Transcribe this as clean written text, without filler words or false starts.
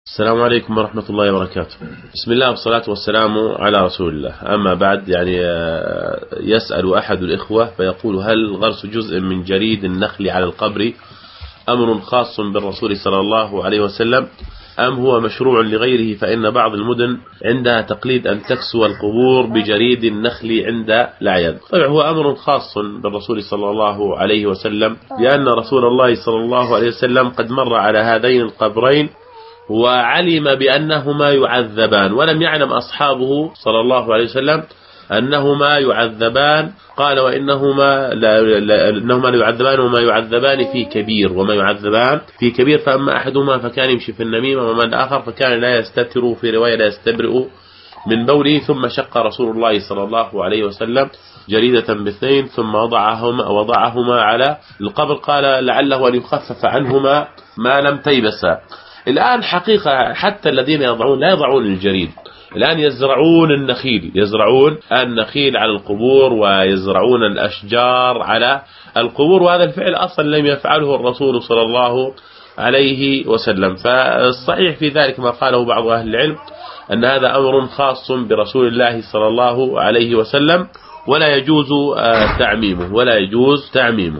السلام عليكم ورحمة الله وبركاته. بسم الله والصلاة والسلام على رسول الله. أما بعد، يسأل أحد الإخوة فيقول: هل غرس جزء من جريد النخل على القبر أمر خاص بالرسول صلى الله عليه وسلم، أم هو مشروع لغيره؟ فإن بعض المدن عندها تقليد أن تكسو القبور بجريد النخل عند الأعياد. طبعا هو أمر خاص بالرسول صلى الله عليه وسلم، لأن رسول الله صلى الله عليه وسلم قد مر على هذين القبرين وعلم بأنهما يعذبان، ولم يعلم أصحابه صلى الله عليه وسلم أنهما يعذبان. قال: وإنهما إنهما يعذبان وما يعذبان في كبير، وما يعذبان في كبير. فأما أحدهما فكان يمشي في النميمة، وما الآخر فكان لا يستتر، في رواية لا يستبرئ من بوله. ثم شق رسول الله صلى الله عليه وسلم جريدة باثنين ثم وضعهما على القبر، قال: لعله أن يخفف عنهما ما لم تيبسا. الآن حقيقة حتى الذين يضعون لا يضعون الجريد، الآن يزرعون النخيل على القبور، ويزرعون الأشجار على القبور، وهذا الفعل أصلا لم يفعله الرسول صلى الله عليه وسلم. فالصحيح في ذلك ما قاله بعض أهل العلم، أن هذا أمر خاص برسول الله صلى الله عليه وسلم، ولا يجوز تعميمه.